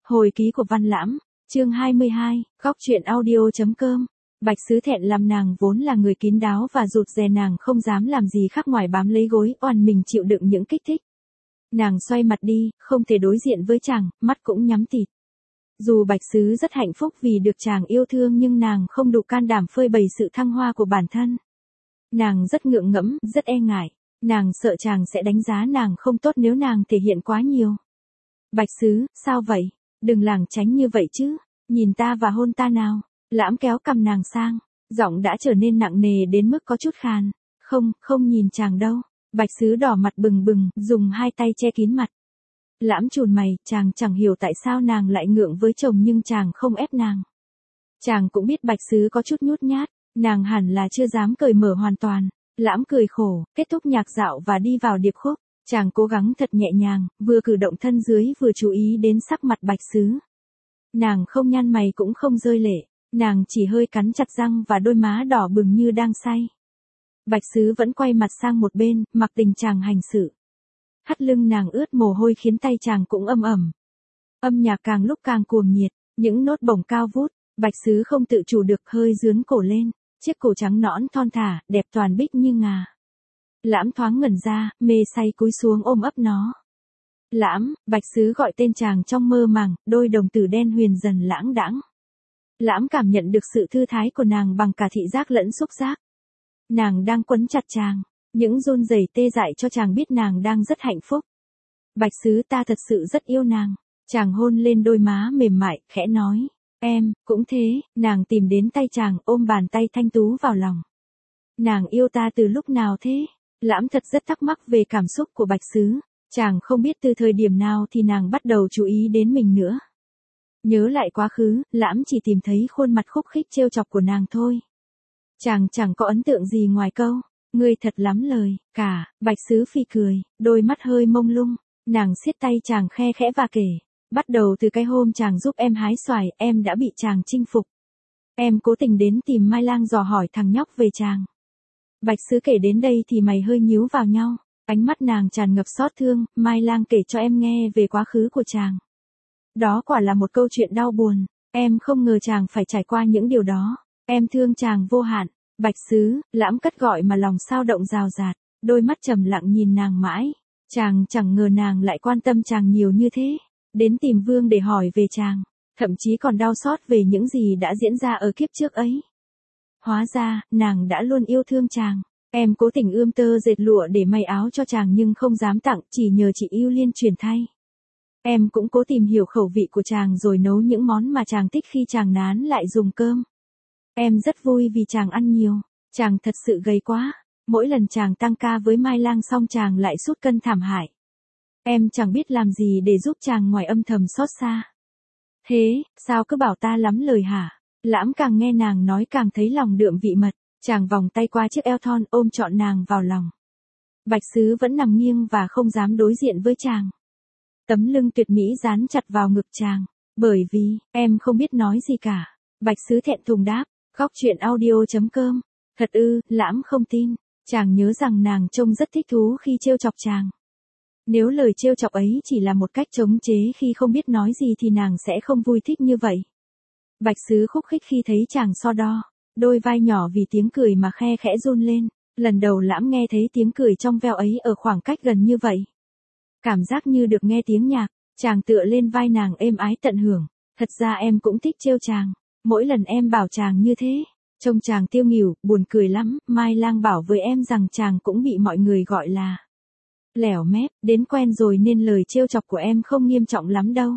Hồi ký của Văn Lãm, chương 22, góc truyện audio.com. Bạch Sứ thẹn làm nàng vốn là người kín đáo và rụt rè, nàng không dám làm gì khác ngoài bám lấy gối oằn mình chịu đựng những kích thích. Nàng xoay mặt đi, không thể đối diện với chàng, mắt cũng nhắm tịt. Dù Bạch Sứ rất hạnh phúc vì được chàng yêu thương nhưng nàng không đủ can đảm phơi bày sự thăng hoa của bản thân. Nàng rất ngượng ngẫm, rất e ngại. Nàng sợ chàng sẽ đánh giá nàng không tốt nếu nàng thể hiện quá nhiều. Bạch Sứ, sao vậy? Đừng lảng tránh như vậy chứ. Nhìn ta và hôn ta nào. Lãm kéo cằm nàng sang. Giọng đã trở nên nặng nề đến mức có chút khàn. Không nhìn chàng đâu. Bạch Sứ đỏ mặt bừng bừng, dùng hai tay che kín mặt. Lãm chùn mày, chàng chẳng hiểu tại sao nàng lại ngượng với chồng nhưng chàng không ép nàng. Chàng cũng biết Bạch Sứ có chút nhút nhát, nàng hẳn là chưa dám cởi mở hoàn toàn. Lãm cười khổ, kết thúc nhạc dạo và đi vào điệp khúc. Chàng cố gắng thật nhẹ nhàng, vừa cử động thân dưới vừa chú ý đến sắc mặt Bạch Sứ. Nàng không nhăn mày cũng không rơi lệ, nàng chỉ hơi cắn chặt răng và đôi má đỏ bừng như đang say. Bạch Sứ vẫn quay mặt sang một bên, mặc tình chàng hành xử. Thắt lưng nàng ướt mồ hôi khiến tay chàng cũng âm ẩm. Âm nhạc càng lúc càng cuồng nhiệt, những nốt bổng cao vút, Bạch Sứ không tự chủ được hơi dướn cổ lên, chiếc cổ trắng nõn thon thả, đẹp toàn bích như ngà. Lãm thoáng ngẩn ra, mê say cúi xuống ôm ấp nó. Lãm, Bạch Sứ gọi tên chàng trong mơ màng, đôi đồng tử đen huyền dần lãng đãng. Lãm cảm nhận được sự thư thái của nàng bằng cả thị giác lẫn xúc giác. Nàng đang quấn chặt chàng, những run rẩy tê dại cho chàng biết nàng đang rất hạnh phúc. Bạch Sứ, ta thật sự rất yêu nàng. Chàng hôn lên đôi má mềm mại, khẽ nói. Em, cũng thế. Nàng tìm đến tay chàng, ôm bàn tay thanh tú vào lòng. Nàng yêu ta từ lúc nào thế? Lãm thật rất thắc mắc về cảm xúc của Bạch Sứ. Chàng không biết từ thời điểm nào thì nàng bắt đầu chú ý đến mình nữa. Nhớ lại quá khứ, Lãm chỉ tìm thấy khuôn mặt khúc khích trêu chọc của nàng thôi. Chàng chẳng có ấn tượng gì ngoài câu, ngươi thật lắm lời, cả. Bạch Sứ phì cười, đôi mắt hơi mông lung. Nàng siết tay chàng khe khẽ và kể. Bắt đầu từ cái hôm chàng giúp em hái xoài, em đã bị chàng chinh phục. Em cố tình đến tìm Mai Lang dò hỏi thằng nhóc về chàng. Bạch Sứ kể đến đây thì mày hơi nhíu vào nhau. Ánh mắt nàng tràn ngập xót thương. Mai Lang kể cho em nghe về quá khứ của chàng. Đó quả là một câu chuyện đau buồn. Em không ngờ chàng phải trải qua những điều đó. Em thương chàng vô hạn. Bạch Sứ, Lãm cất gọi mà lòng sao động rào rạt. Đôi mắt trầm lặng nhìn nàng mãi. Chàng chẳng ngờ nàng lại quan tâm chàng nhiều như thế. Đến tìm Vương để hỏi về chàng. Thậm chí còn đau xót về những gì đã diễn ra ở kiếp trước ấy. Hóa ra, nàng đã luôn yêu thương chàng. Em cố tình ươm tơ dệt lụa để may áo cho chàng nhưng không dám tặng, chỉ nhờ chị Yêu Liên truyền thay. Em cũng cố tìm hiểu khẩu vị của chàng rồi nấu những món mà chàng thích khi chàng nán lại dùng cơm. Em rất vui vì chàng ăn nhiều. Chàng thật sự gầy quá. Mỗi lần chàng tăng ca với Mai Lang xong chàng lại sút cân thảm hại. Em chẳng biết làm gì để giúp chàng ngoài âm thầm xót xa. Thế, sao cứ bảo ta lắm lời hả? Lãm càng nghe nàng nói càng thấy lòng đượm vị mật. Chàng vòng tay qua chiếc eo thon ôm trọn nàng vào lòng. Bạch Sứ vẫn nằm nghiêng và không dám đối diện với chàng. Tấm lưng tuyệt mỹ dán chặt vào ngực chàng. Bởi vì, em không biết nói gì cả. Bạch Sứ thẹn thùng đáp. Góc truyện audio.com. Thật ư, Lãm không tin. Chàng nhớ rằng nàng trông rất thích thú khi trêu chọc chàng. Nếu lời trêu chọc ấy chỉ là một cách chống chế khi không biết nói gì thì nàng sẽ không vui thích như vậy. Bạch Sứ khúc khích khi thấy chàng so đo. Đôi vai nhỏ vì tiếng cười mà khe khẽ run lên. Lần đầu Lãm nghe thấy tiếng cười trong veo ấy ở khoảng cách gần như vậy. Cảm giác như được nghe tiếng nhạc. Chàng tựa lên vai nàng êm ái tận hưởng. Thật ra em cũng thích trêu chàng. Mỗi lần em bảo chàng như thế. Trông chàng tiêu nghỉu, buồn cười lắm. Mai Lang bảo với em rằng chàng cũng bị mọi người gọi là lẻo mép, đến quen rồi nên lời trêu chọc của em không nghiêm trọng lắm đâu.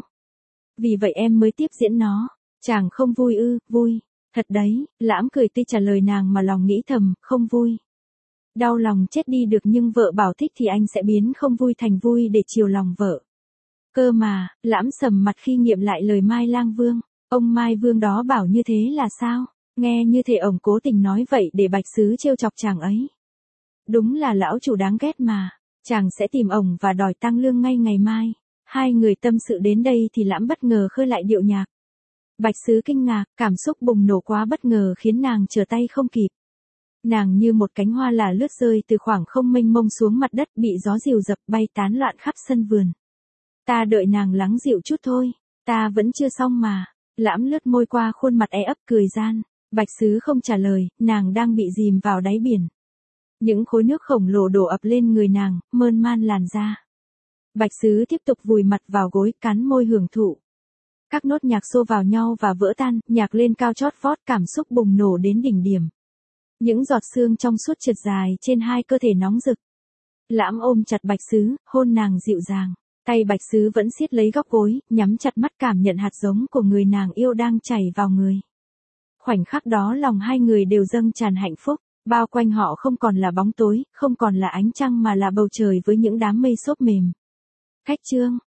Vì vậy em mới tiếp diễn nó. Chàng không vui ư? Vui. Thật đấy. Lãm cười tươi trả lời nàng mà lòng nghĩ thầm, không vui. Đau lòng chết đi được nhưng vợ bảo thích thì anh sẽ biến không vui thành vui để chiều lòng vợ. Cơ mà, Lãm sầm mặt khi nghiệm lại lời Mai Lang Vương. Ông Mai Vương đó bảo như thế là sao? Nghe như thể ổng cố tình nói vậy để Bạch Sứ trêu chọc chàng ấy. Đúng là lão chủ đáng ghét mà. Chàng sẽ tìm ổng và đòi tăng lương ngay ngày mai. Hai người tâm sự đến đây thì Lãm bất ngờ khơi lại điệu nhạc. Bạch Sứ kinh ngạc, cảm xúc bùng nổ quá bất ngờ khiến nàng trở tay không kịp. Nàng như một cánh hoa là lướt rơi từ khoảng không mênh mông xuống mặt đất bị gió dìu dập bay tán loạn khắp sân vườn. Ta đợi nàng lắng dịu chút thôi. Ta vẫn chưa xong mà. Lãm lướt môi qua khuôn mặt ấp cười gian. Bạch Sứ không trả lời, nàng đang bị dìm vào đáy biển. Những khối nước khổng lồ đổ ập lên người nàng, mơn man làn da. Bạch Sứ tiếp tục vùi mặt vào gối, cắn môi hưởng thụ. Các nốt nhạc xô vào nhau và vỡ tan, nhạc lên cao chót vót, cảm xúc bùng nổ đến đỉnh điểm. Những giọt sương trong suốt trượt dài trên hai cơ thể nóng rực. Lãm ôm chặt Bạch Sứ, hôn nàng dịu dàng. Tay Bạch Sứ vẫn siết lấy góc gối, nhắm chặt mắt cảm nhận hạt giống của người nàng yêu đang chảy vào người. Khoảnh khắc đó lòng hai người đều dâng tràn hạnh phúc. Bao quanh họ không còn là bóng tối, không còn là ánh trăng mà là bầu trời với những đám mây xốp mềm. Khách chương.